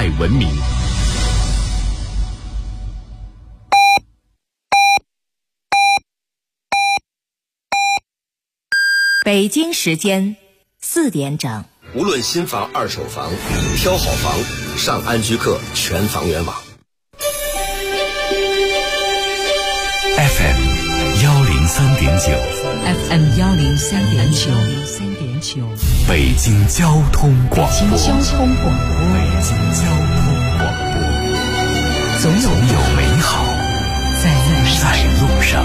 文明。 北京时间4点整。 无论新房二手房，挑好房上安居客全房源网。 FM 103.9 FM 103.9， 北京交通广播。 北京交通广播，总有美好在路上。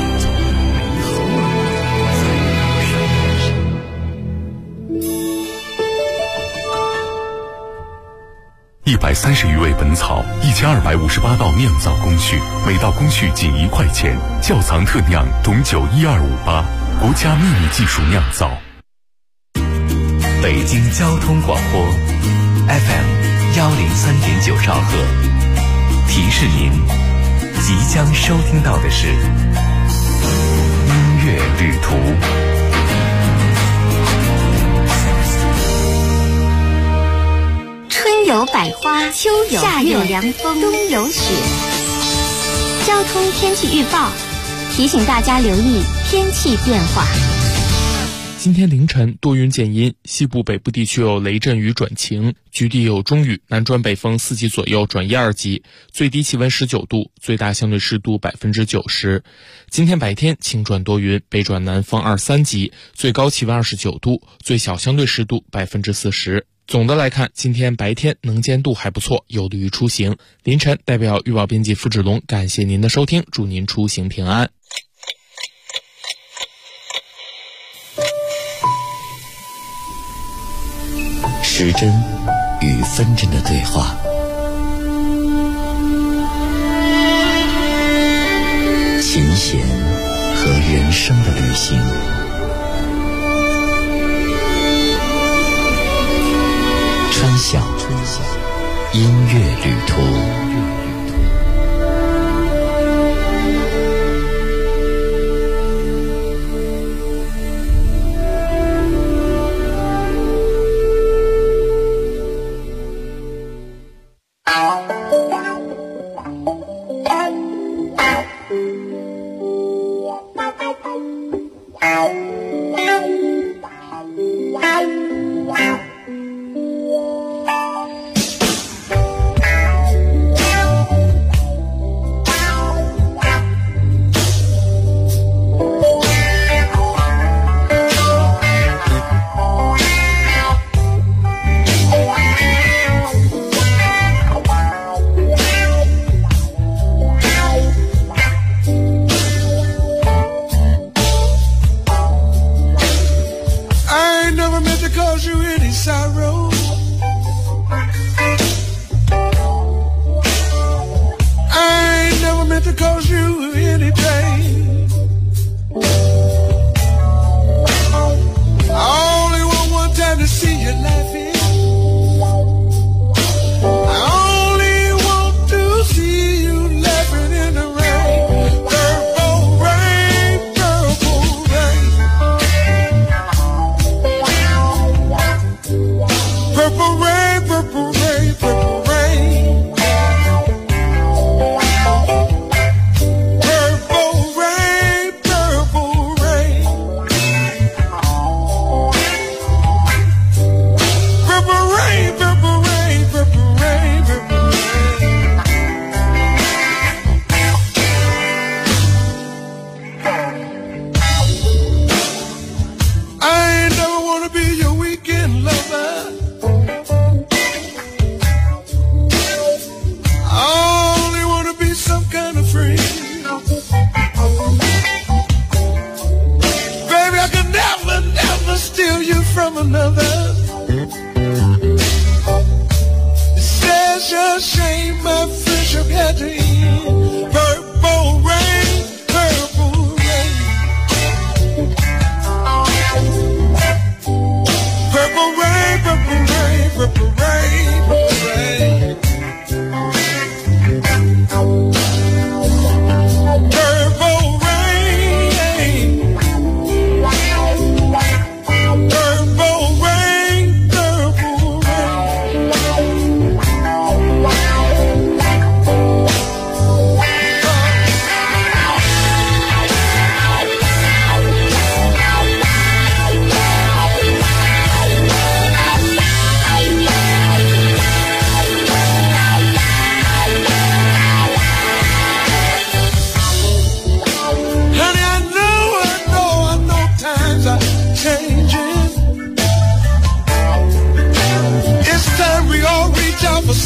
130余味本草，1258道酿造工序，每道工序仅1块钱。窖藏特酿董酒1258，国家秘密技术酿造。 北京交通广播 FM 103.9兆赫，提示您即将收听到的是音乐旅途。 春有百花，秋有夏有凉风，冬有雪。交通天气预报提醒大家留意天气变化。 今天凌晨多云见阴，西部北部地区有雷阵雨转晴，局地有中雨，南转北风4级左右转1、2级，最低气温19度，最大相对湿度90%。今天白天晴转多云，北转南风2、3级，最高气温29度，最小相对湿度40%。总的来看，今天白天能见度还不错，有利于出行。凌晨代表预报编辑付志龙感谢您的收听，祝您出行平安。 时针与分针的对话，琴弦和人生的旅行，春晓音乐旅途。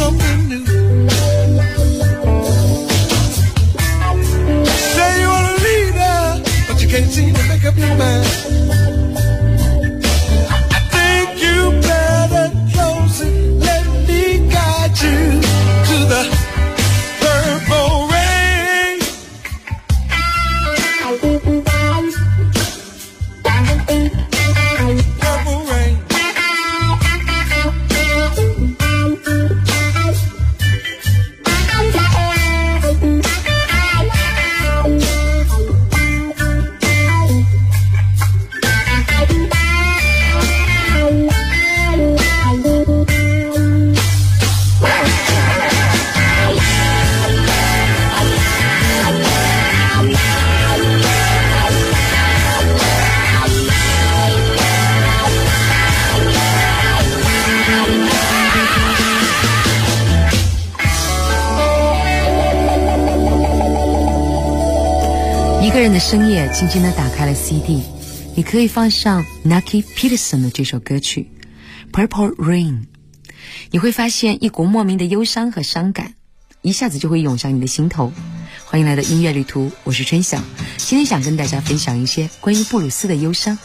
something new. Say you wanna leave now, but you can't seem to make up your mind. I think you better close it, let me guide you to the purple rain. Purple rain. 一个人的深夜，轻轻地打开了 CD， 你可以放上 Nucky Peterson 的这首歌曲 Purple Rain， 你会发现一股莫名的忧伤和伤感，一下子就会涌上你的心头。欢迎来到音乐旅途，我是春晓，今天想跟大家分享一些关于布鲁斯的忧伤。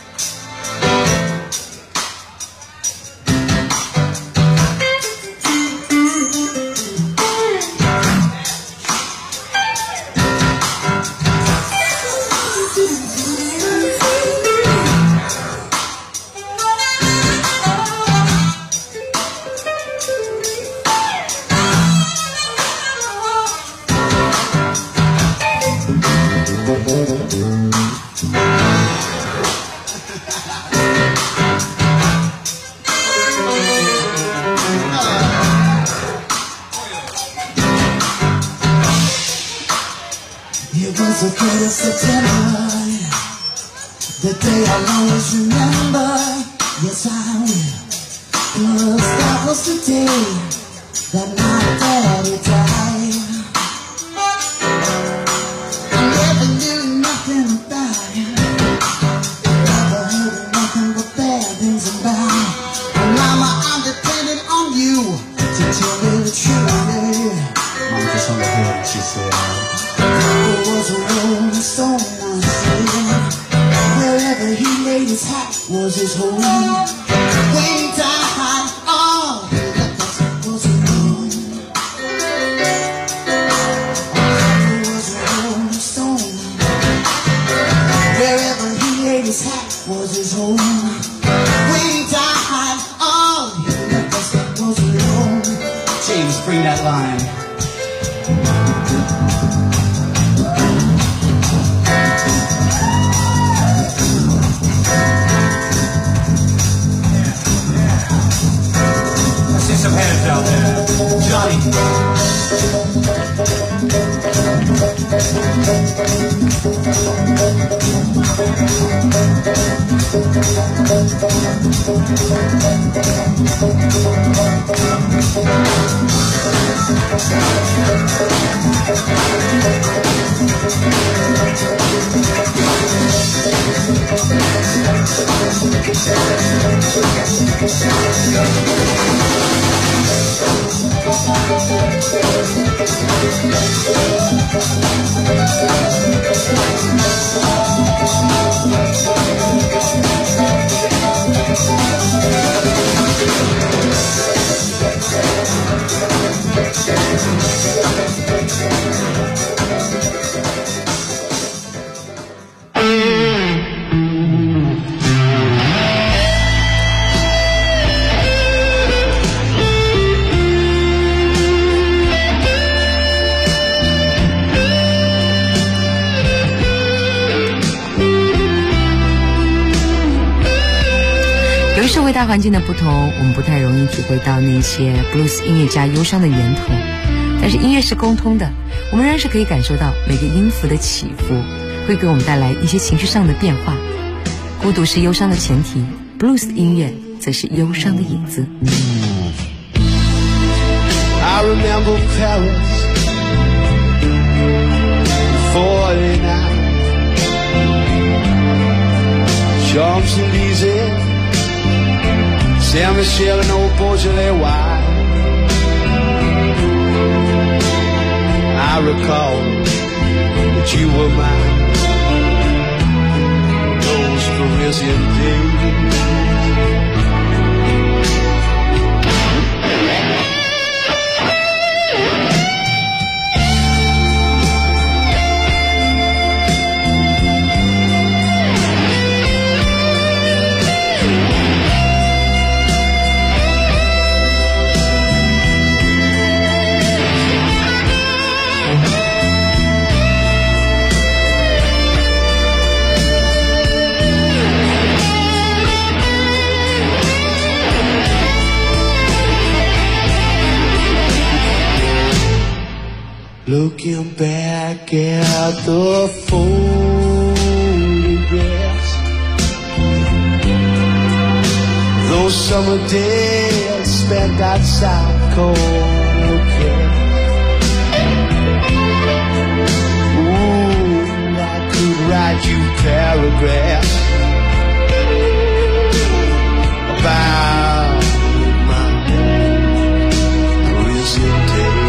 It was the 3rd of September, the day I'll always remember. Yes, I will. 'Cause that was the day that my daddy died. I never knew nothing about him, never heard nothing but bad things about him. And Mama, I'm depending on you to tell me the truth. Mama just on the hood, she said, there was a rolling stone, I said. Wherever he laid his hat was his home. When he died, all he left us was alone. There was a rolling stone. Wherever he laid his hat was his home. When he died, all he left us was alone. James, bring that line. Some hands out there. Johnny. 由于社会大环境的不同，我们不太容易体会到那些布鲁斯音乐家忧伤的源头，但是音乐是共通的，我们仍然是可以感受到每个音符的起伏会给我们带来一些情绪上的变化。孤独是忧伤的前提，布鲁斯音乐则是忧伤的影子。 I remember Paris, 49, Champs-Élysées, Saint-Michel and Old Beaujolais wine. recall that you were mine. Those Parisian days. Looking back at the photographs, those summer days spent outside cold cats. Ooh, I could write you paragraphs about my Parisian days.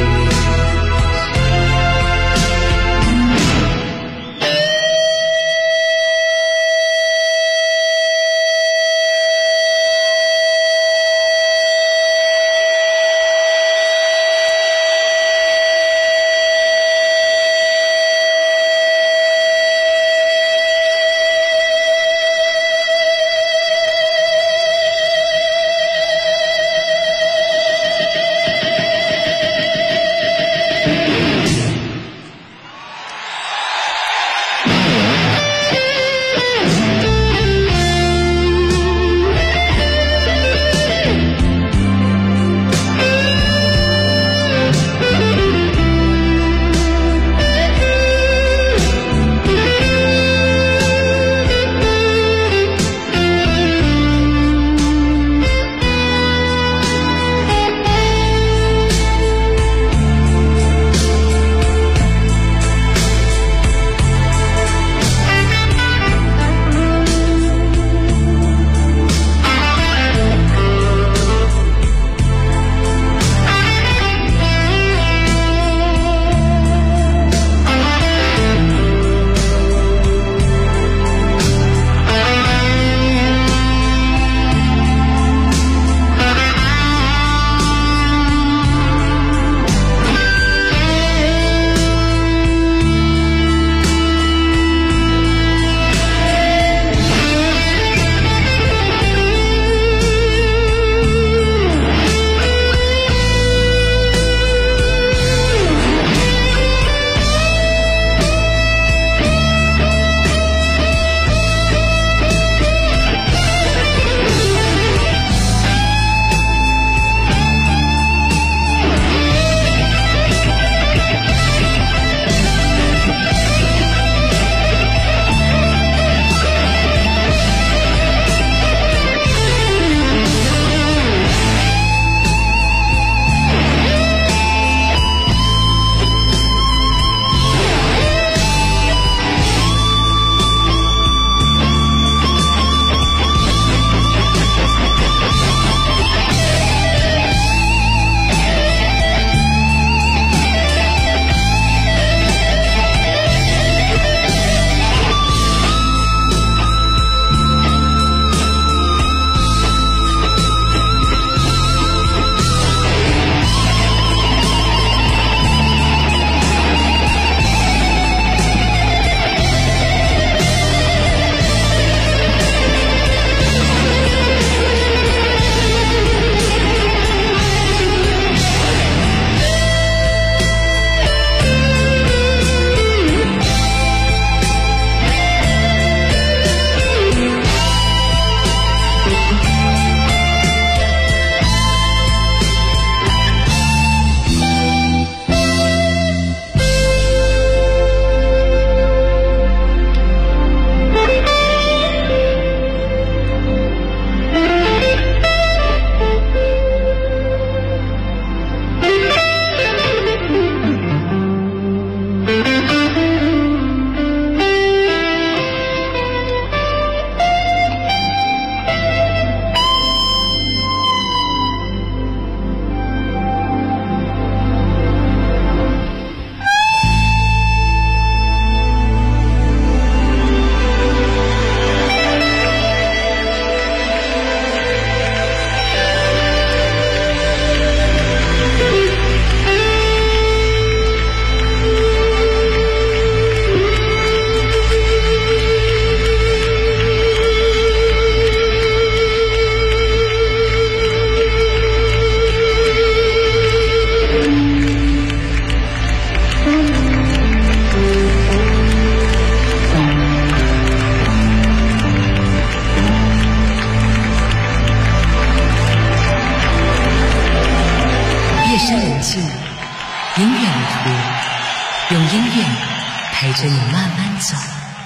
人静，音乐如图，用音乐陪着你慢慢走。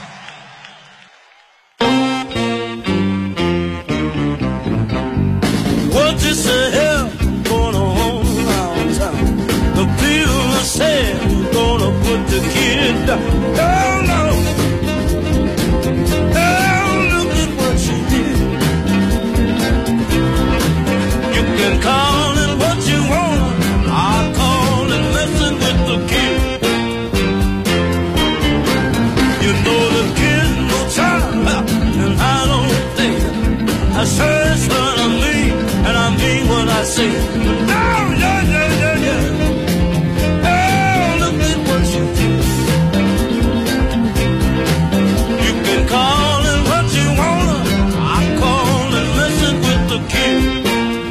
What you say, gonna hold around town. The people say we're gonna put the kid down. Oh no, oh look at what you did. You can call it what you want. I call it messing with the kid. You know the kid's no child, and I don't think I search what I mean, and I mean what I say. But now, yeah, yeah, yeah, yeah. Oh, look at what you did. You can call it what you wanna. I call it messing with the kid.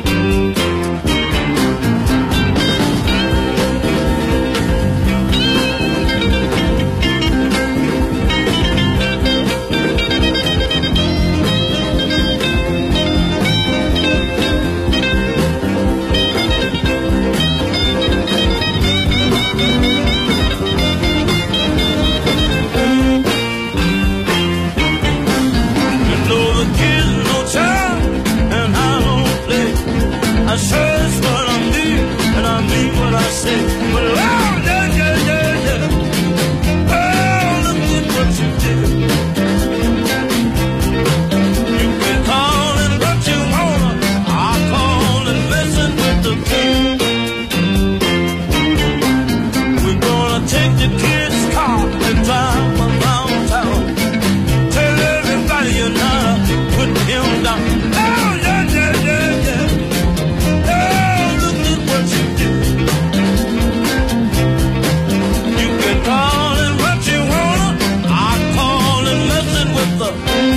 I search what I need, and I mean what I say. But oh, yeah, yeah, yeah, yeah. Oh, look at what you did. You can call it what you wanna. I call it messing with the kid. We're gonna take the kid's car and drive around town. Tell everybody you're not put him down. Oh, yeah, yeah, yeah, yeah. Call it what you wanna, I call it messing with the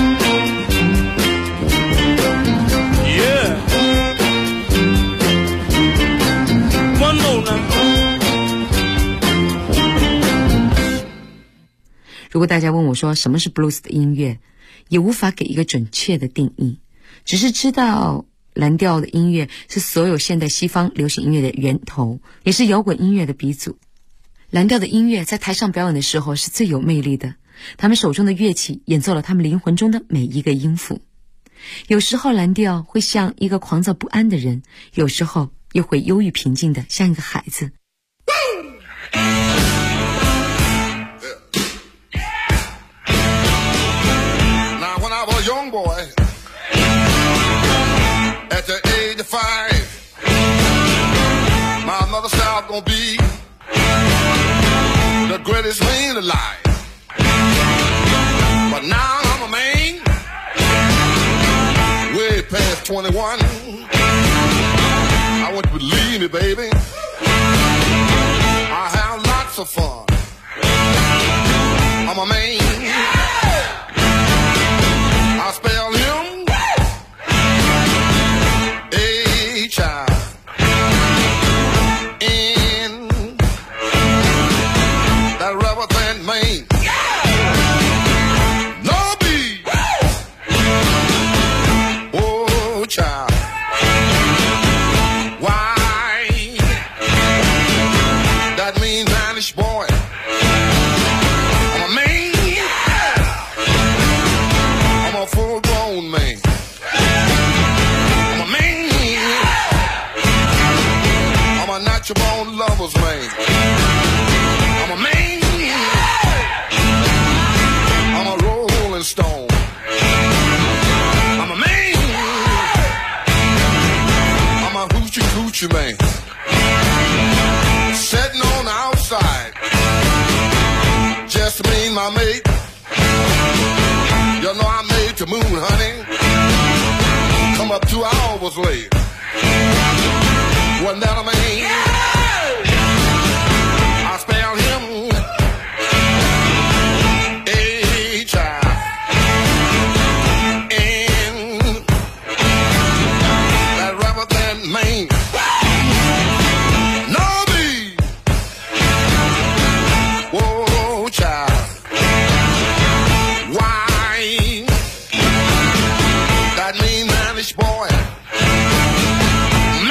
yeah. One more now. 如果大家问我说什么是 blues 的音乐，也无法给一个准确的定义，只是知道蓝调的音乐是所有现代西方流行音乐的源头，也是摇滚音乐的鼻祖。蓝调的音乐在台上表演的时候是最有魅力的，他们手中的乐器演奏了他们灵魂中的每一个音符。有时候蓝调会像一个狂躁不安的人，有时候又会忧郁平静的像一个孩子。 Now when I was a young boy, at the age of 5, my mother said I was gonna be the greatest man alive. But now I'm a man, way past 21. I want you to believe me, baby, I have lots of fun. I'm a man, I spell him H-I that rubber band man. No B. Oh, child. Why? That means Irish boy. I'm a man. I'm a full-grown man. I'm a man. I'm a natural-born lover's man. I'm a man. I'm a rolling stone. I'm a man. I'm a hoochie coochie man. Sitting on the outside, just me and my mate. You know I made the moon, honey. Come up 2 hours late. Wasn't that a man? I spell him H-I-N, that rubber band man. No B. Whoa, child. Why? That mean Irish boy.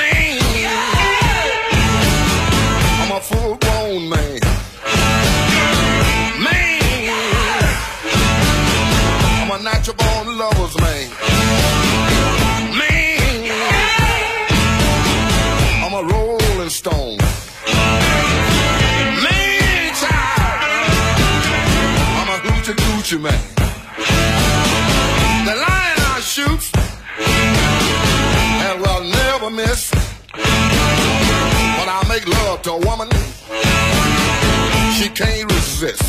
coochie man. The lion I shoot and will never miss. When I make love to a woman, she can't resist.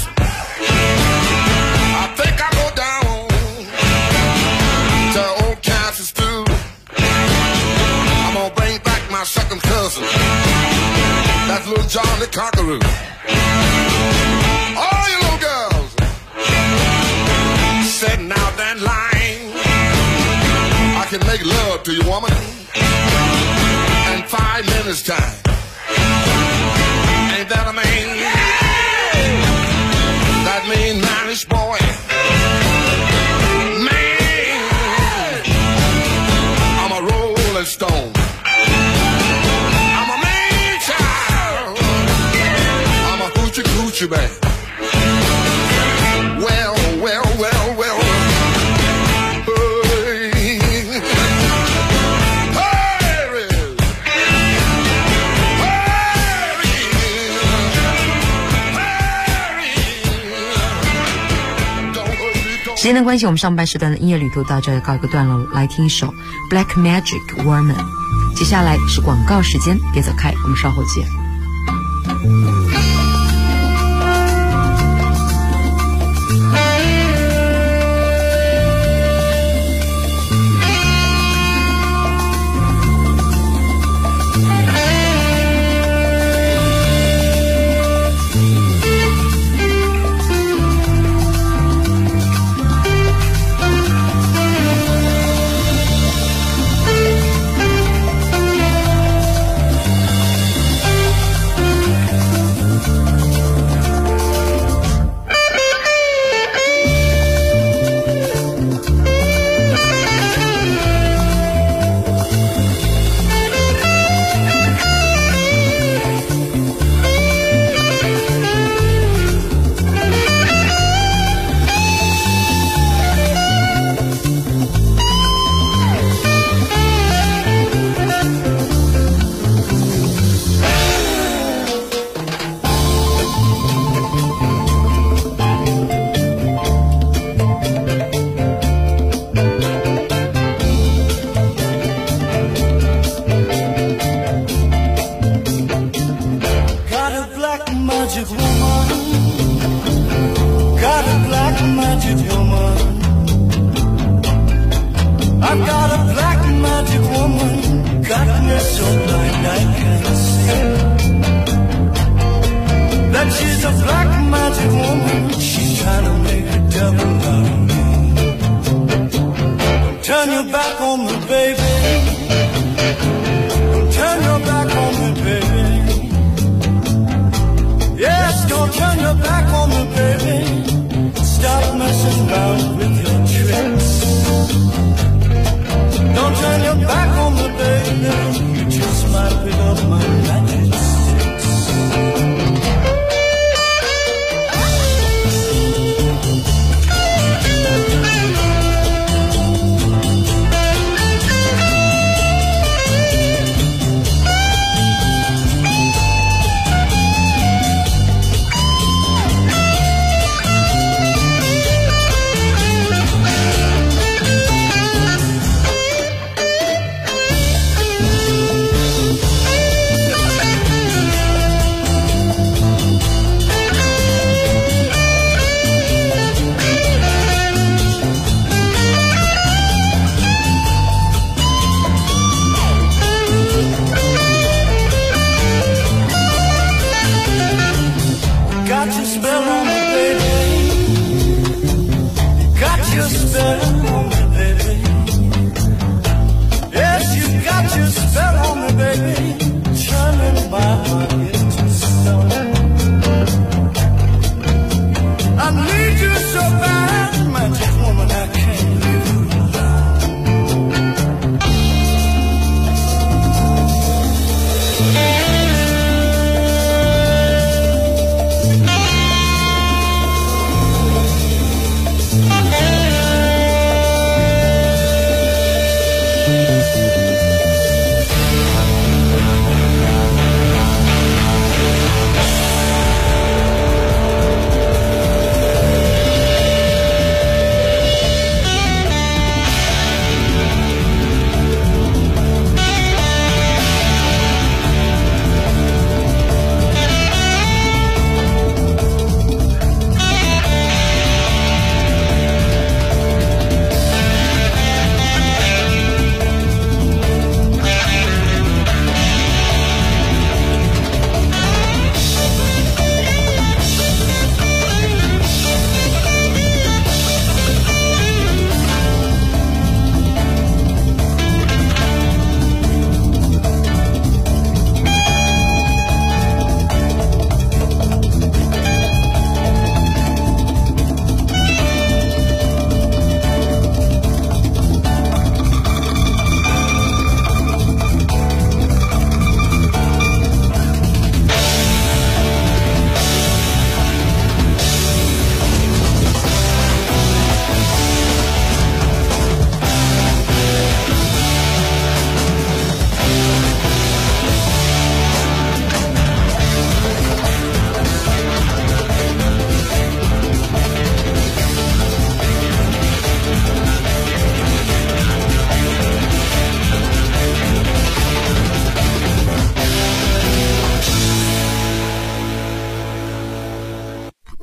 I think I go down to old Kansas stew. I'm gonna bring back my second cousin, that's little John the Conqueror. All you little girls sitting out that line, I can make love to you, woman, in 5 minutes time. Ain't that a man? That mean manish boy. Man, I'm a rolling stone. I'm a man child. I'm a hoochie coochie man. Well, well, well, well. 时间的关系，我们上半时段的音乐旅途到这儿告一个段落，来听一首 Black Magic Woman。接下来是广告时间，别走开，我们稍后见。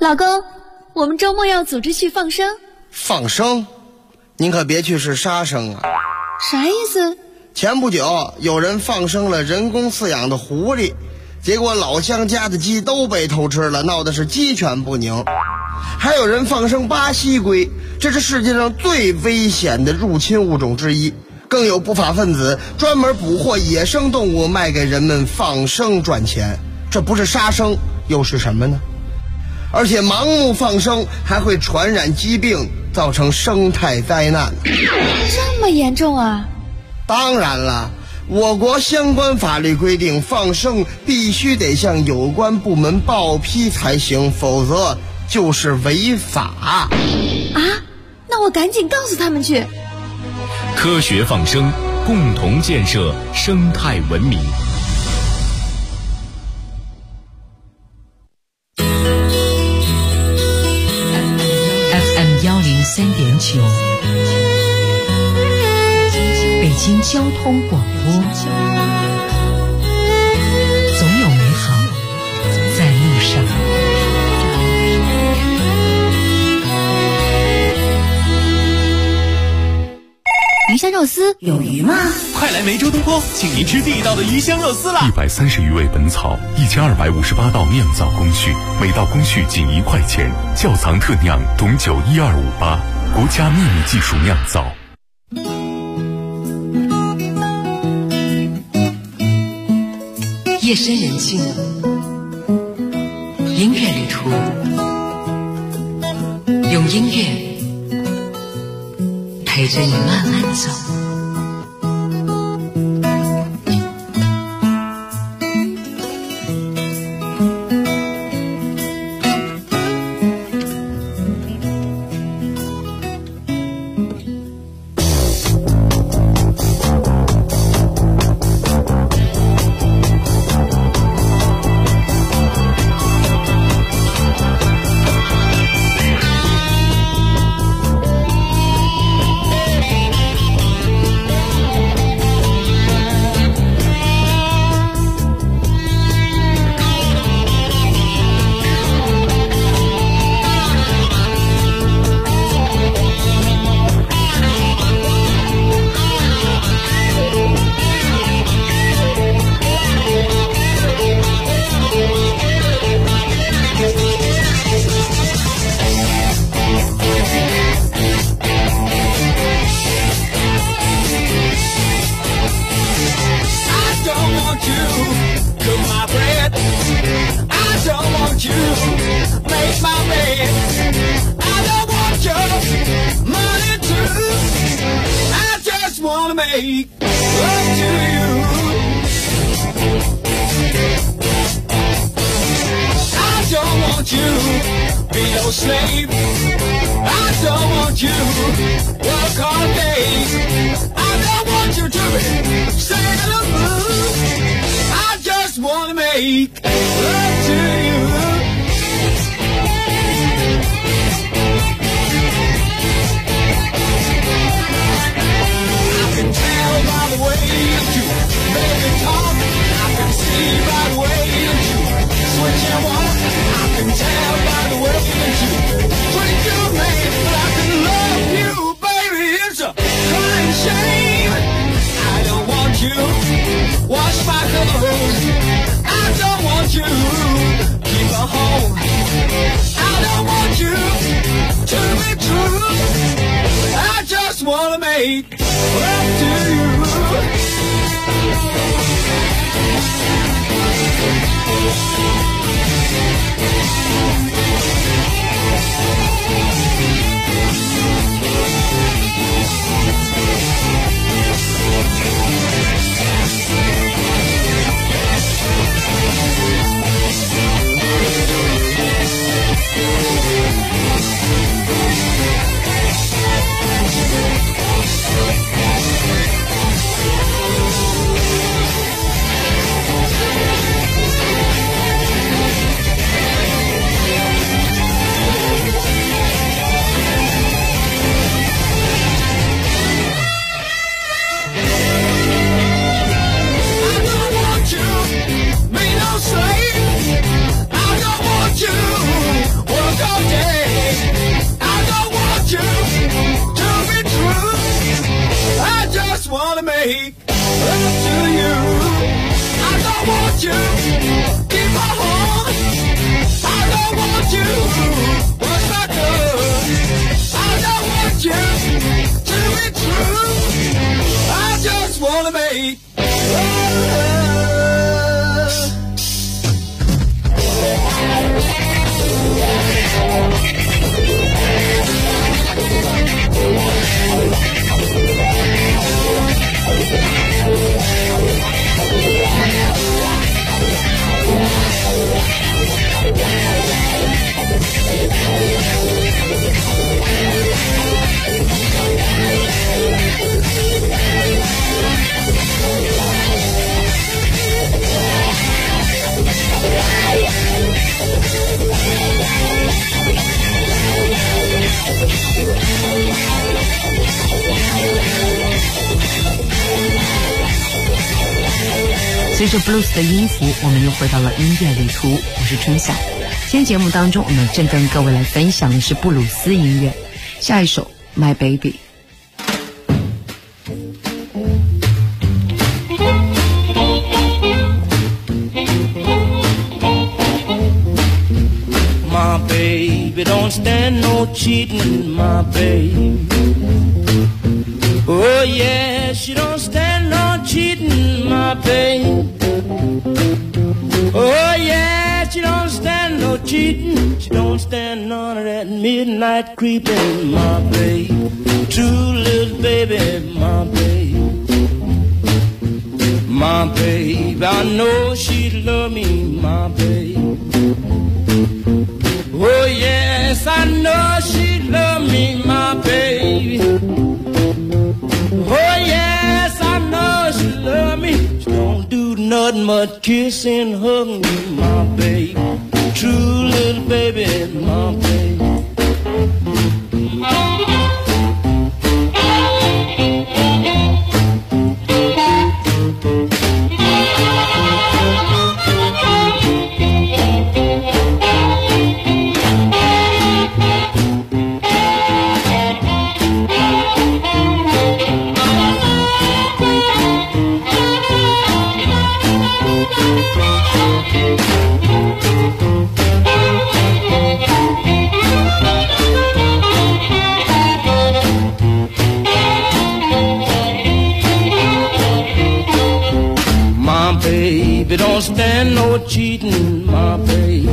老公，我们周末要组织去放生。 放生？您可别去是杀生啊！ 啥意思？ 前不久有人放生了人工饲养的狐狸，结果老乡家的鸡都被偷吃了，闹的是鸡犬不宁。还有人放生巴西龟，这是世界上最危险的入侵物种之一。更有不法分子专门捕获野生动物卖给人们放生赚钱，这不是杀生又是什么呢？而且盲目放生还会传染疾病，造成生态灾难。 这么严重啊？ 当然了，我国相关法律规定，放生必须得向有关部门报批才行，否则就是违法。 啊？那我赶紧告诉他们去。 科学放生，共同建设生态文明。 FM 103.9，北京交通广播，总有美好在路上。 鱼香肉丝有鱼吗？ 快来梅州东坡，请您吃地道的鱼香肉丝啦 ！130余味本草，1258道酿造工序，每道工序仅1块钱，窖藏特酿，董酒12588，国家秘密技术酿造。 夜深人静，音乐旅途，用音乐陪着你慢慢走。 随着 blues 的音符，我们又回到了音乐旅途。我是春晓。今天节目当中，我们正跟各位来分享的是布鲁斯音乐。下一首 My Baby。My baby don't stand no cheating, my baby. Oh yeah, she don't stand no cheating, my baby. Oh yeah, she don't stand no cheating. She don't stand none of that midnight creeping, my baby. True little baby, my baby. My baby, I know she love me, my baby. Oh yes, I know she love me, my baby. Oh yes, I know she love me. She don't do nothing but kiss and hug me, my baby. True little baby, my baby. Baby, don't stand no cheating, my baby.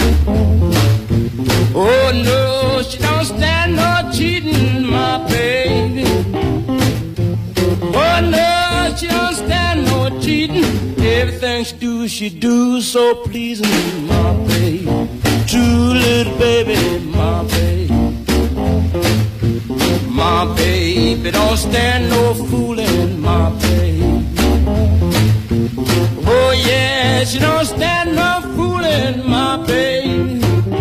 Oh no, she don't stand no cheating, my baby. Oh no, she don't stand no cheating. Everything she do so pleasing, my baby. True little baby, my baby. My baby don't stand no fooling, my baby. Oh yeah, she don't stand no fooling, my baby.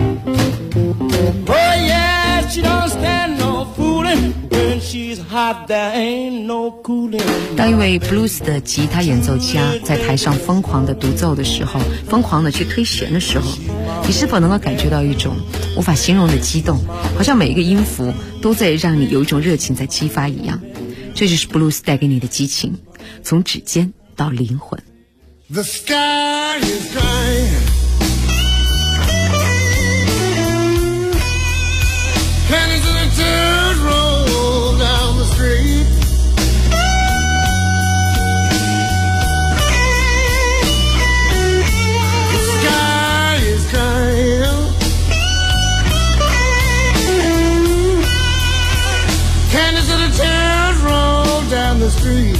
Oh yeah, she don't stand no fooling. When she's hot, there ain't no cooling. 当一位 blues 的吉他演奏家在台上疯狂的独奏的时候，疯狂的去推弦的时候，你是否能够感觉到一种无法形容的激动，好像每一个音符都在让你有一种热情在激发一样？这就是 blues 带给你的激情，从指尖到灵魂。 The sky is crying. Pennies and tears roll down the street. The sky is crying. Pennies and tears roll down the street.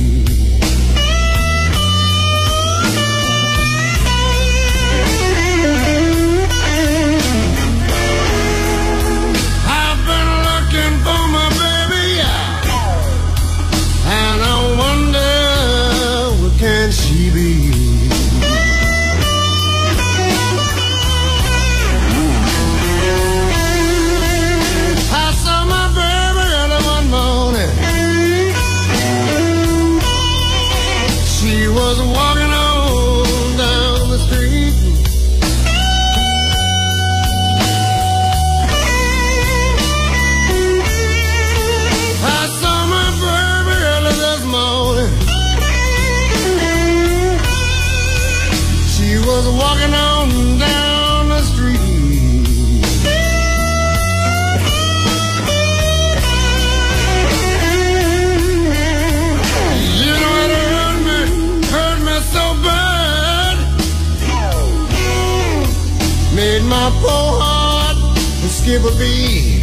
Walking on down the street. You know it hurt me so bad. Made my poor heart skip a beat.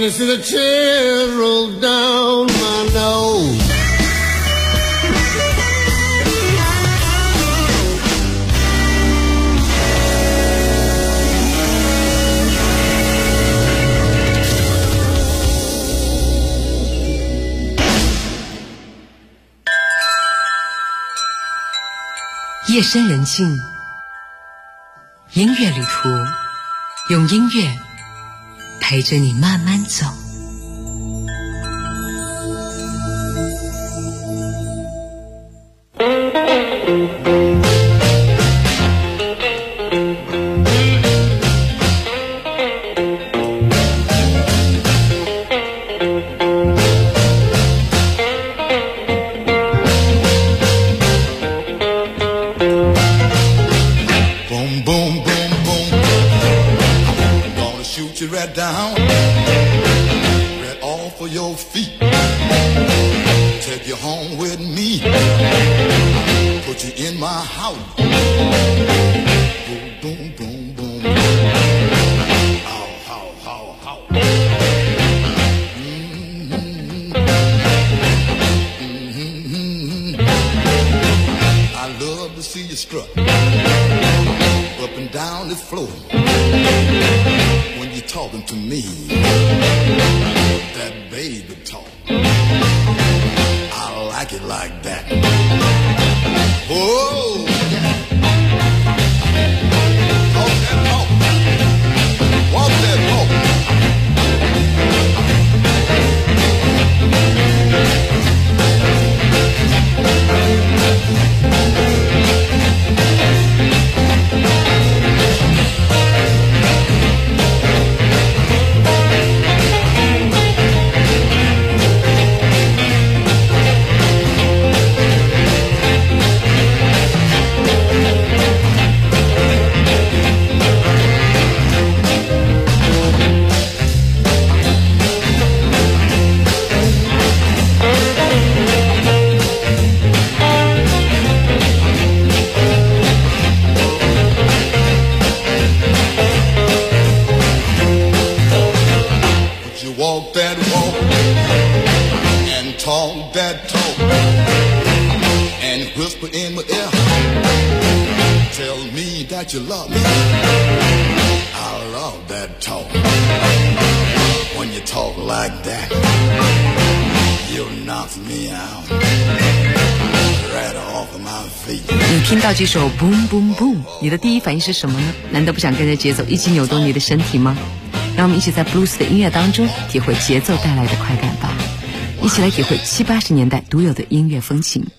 you see the tears roll down my nose. 夜深人静，音乐旅途，用音乐陪着你慢慢走。 Down, right off of your feet, take you home with me, put you in my house, boom, boom, boom, boom, how, how. I love to see you strut up and down this floor. Talking to me, that baby talk, I like it like that. Oh, yeah. Talk that talk, walk that walk. Walk that walk and talk that talk and whisper in my ear, tell me that you love me. I love that talk. When you talk like that, you knock me out right off of my feet. 你听到这首 Boom Boom Boom， 你的第一反应是什么呢？难道不想跟着节奏一起扭动你的身体吗？让我们一起在 blues 的音乐当中体会节奏带来的快感吧，一起来体会70、80年代独有的音乐风情。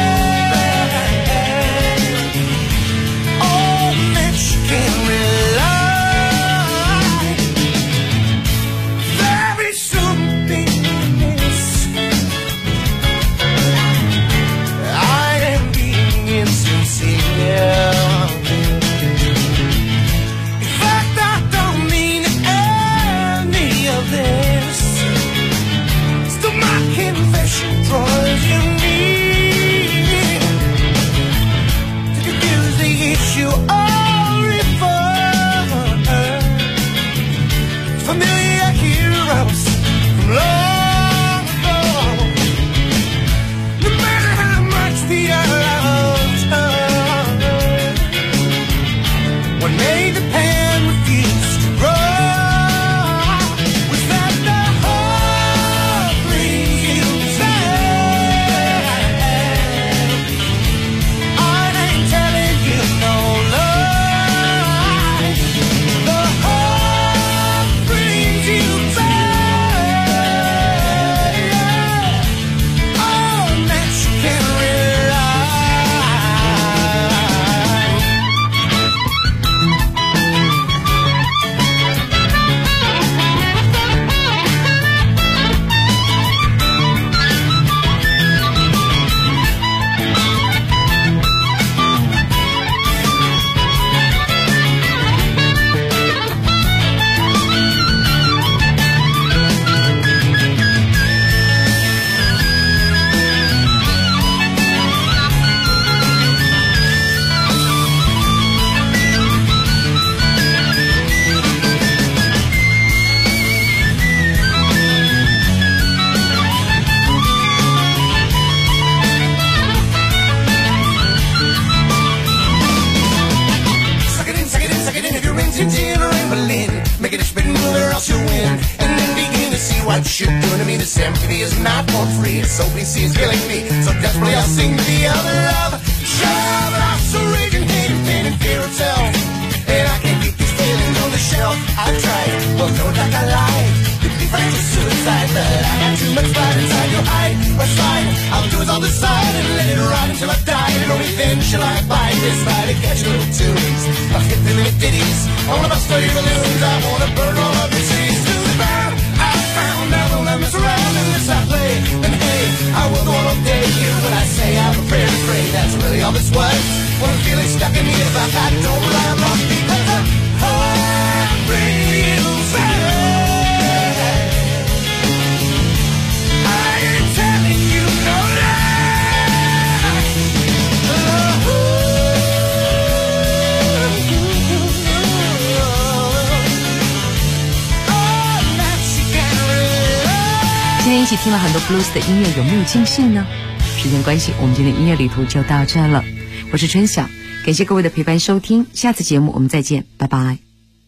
Can't rely trampoline. Make it a spin move or else you'll win. And then begin to see what you're doing to me. This empty is not for free. It's open sea is killing me. So desperately I'll sing to the other love. Shove it off so raging hate and pain and fear of self. And I can't keep these feelings on the shelf. I've tried, well don't like I lied. You'd be friends with suicide, but I got too much pride inside your hide or slide. I'll do is I'll decide and let it ride until I die. And only then shall I abide this by to catch little tunes. I'll hit the minute ditties. I wanna bust all your balloons. I wanna burn all of your cities to the ground. I found out when I mess around and this I play. And hey, I will go on all day here when I say I'm prepared to pray. That's really all this was. One feeling stuck in me if I don't rely on lost because I'm hungry inside. I ain't telling you no lie. Oh, Mexican red. 今天一起听了很多 blues 的音乐，有没有尽兴呢？时间关系，我们今天的音乐旅途就到这了。我是春晓，感谢各位的陪伴收听，下次节目我们再见，拜拜。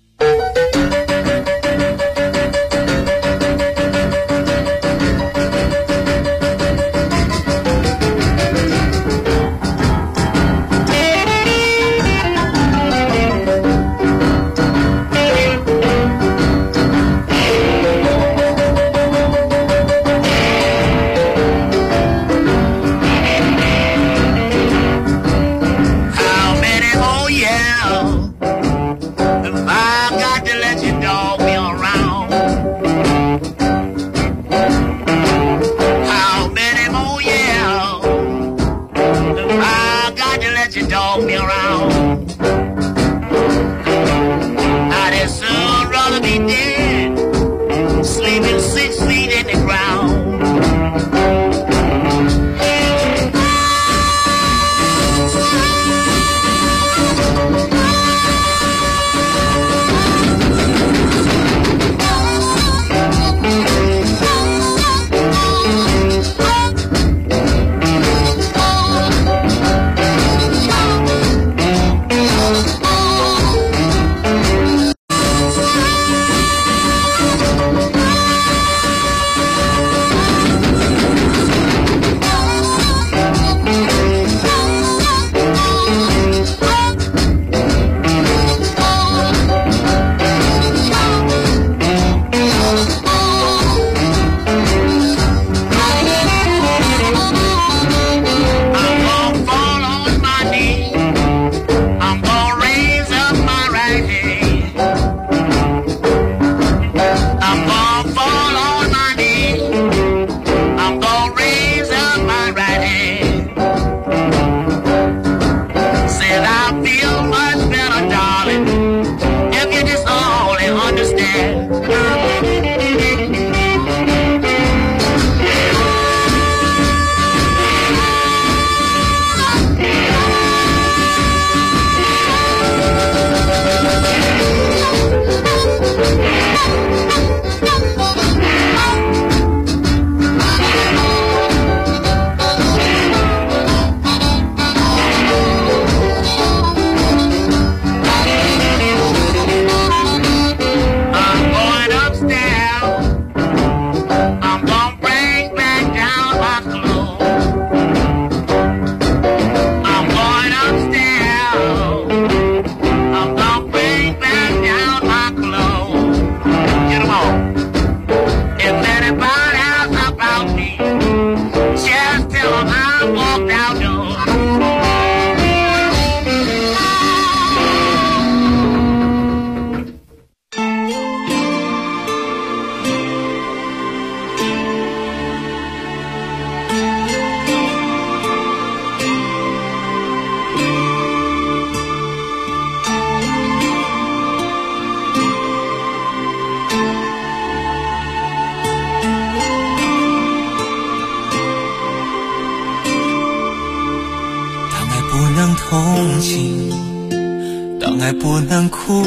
同情，当爱不能哭，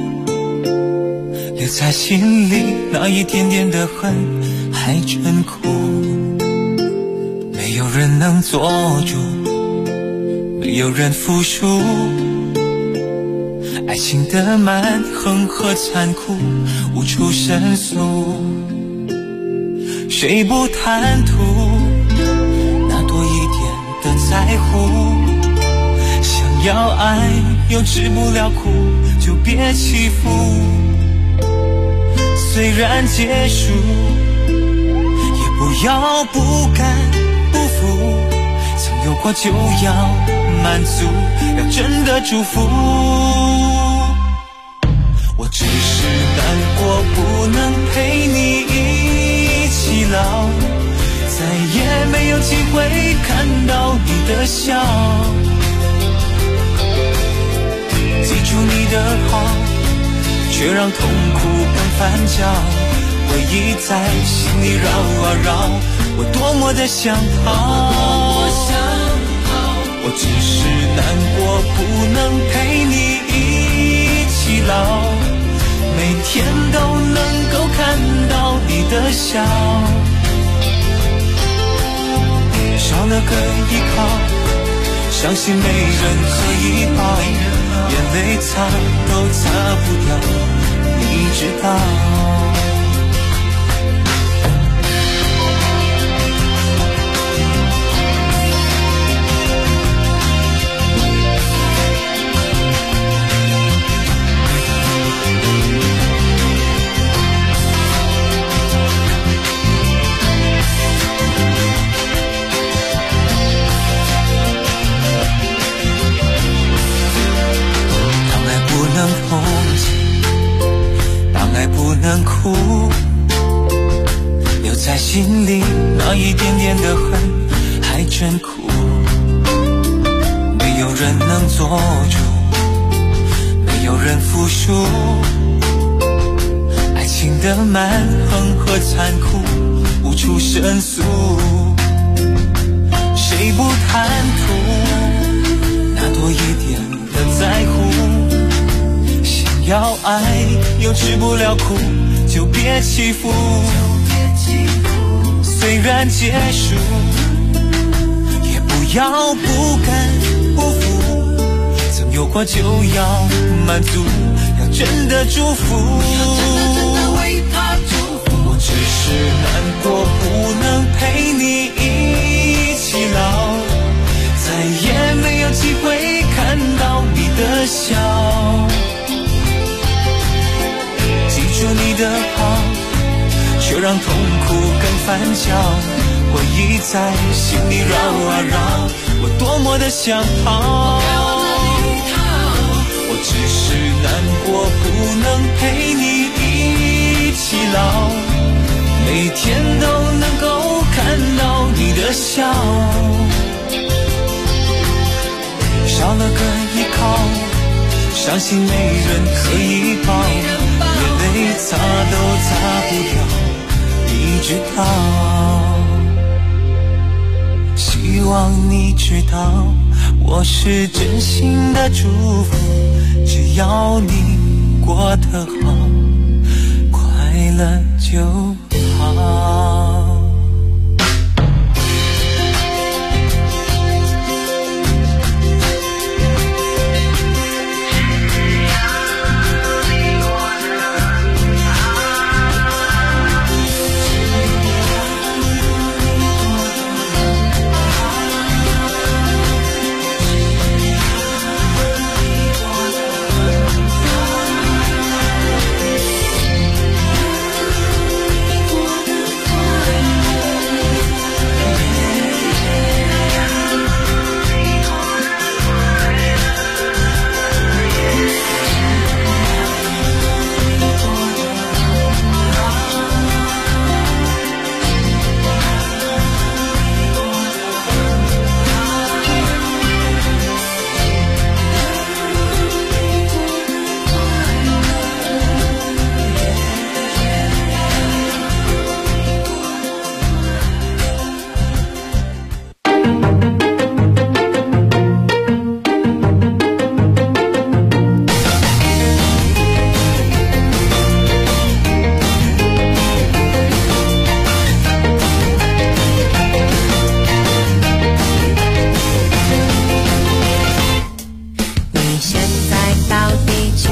留在心里那一点点的恨还真苦。没有人能做主，没有人服输，爱情的蛮横和残酷无处申诉，谁不贪图那多一点的在乎？想要爱又吃不了苦，就别欺负。虽然结束，也不要不甘不服。曾有过就要满足，要真的祝福。我只是难过不能陪你一起老，再也没有机会看到你的笑。记住你的好，却让痛苦更翻搅，回忆在心里绕啊绕，我多么的想逃。我只是难过不能陪你一起老，每天都能够看到你的笑，少了个依靠，相信没人可以抱，眼泪擦都擦不掉，你知道。不能哭，留在心里那一点点的恨还真苦，没有人能做主，没有人服输，爱情的蛮横和残酷无处申诉，谁不贪图那多一点的在乎？要爱又吃不了苦，就别欺负。虽然结束，也不要不甘不服。曾有过就要满足，要真的祝福。我只是难过不能陪你一起老，再也没有机会看到你的笑。记住你的好，却让痛苦更翻搅，回忆在心里绕啊绕，我多么的想逃。我只是难过不能陪你一起老，每天都能够看到你的笑，少了个依靠，相信没人可以抱，眼泪擦都擦不掉，你知道。希望你知道，我是真心的祝福，只要你过得好，快乐就好。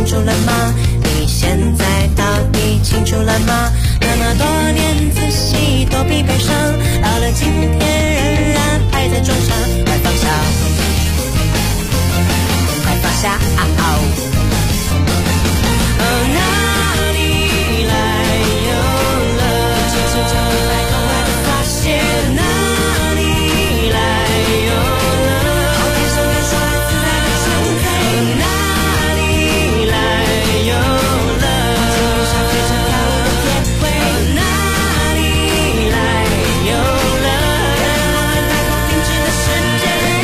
清楚了吗？你现在到底清楚了吗？那么多年仔细躲避悲伤，到了今天仍然拍在桌上，快放下，快放下，哪里来有了？发现哪里来有了？好天上面说自在的生飞，哪里来有了？上飞着跳舞的天灰，哪里来有了？让我们太空停止的世界。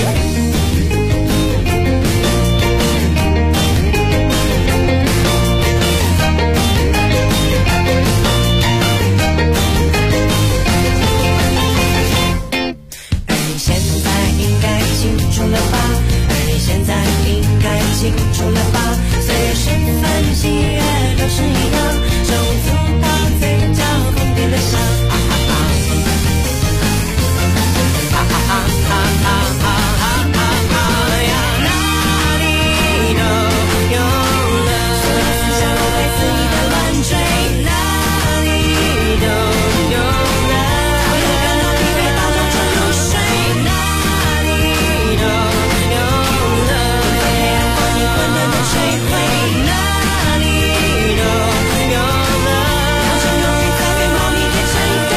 清楚了吧？虽然身份喜悦都是一样，手舞足蹈，嘴角疯癫的笑，呀，哪里都有了，所有思想都被肆意的乱追，哪里都有了，我又感到疲惫到中途入睡，哪里都有了。混沌的摧毁，哪里都有了，好像永远在被猫咪给针对。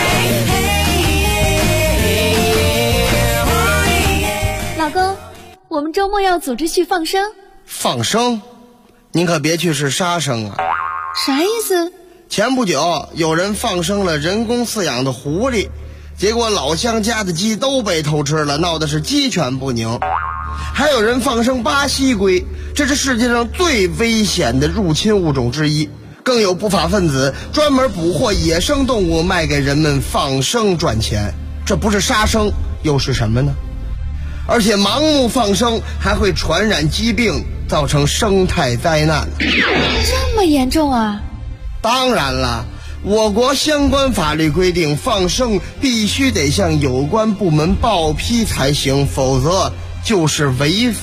老公，我们周末要组织去放生。 放生？您可别去是杀生啊！ 啥意思？ 前不久有人放生了人工饲养的狐狸，结果老乡家的鸡都被偷吃了，闹得是鸡犬不宁。还有人放生巴西龟，这是世界上最危险的入侵物种之一。更有不法分子专门捕获野生动物卖给人们放生赚钱，这不是杀生又是什么呢？而且盲目放生还会传染疾病，造成生态灾难。 这么严重啊？ 当然了，我国相关法律规定，放生必须得向有关部门报批才行，否则就是违法。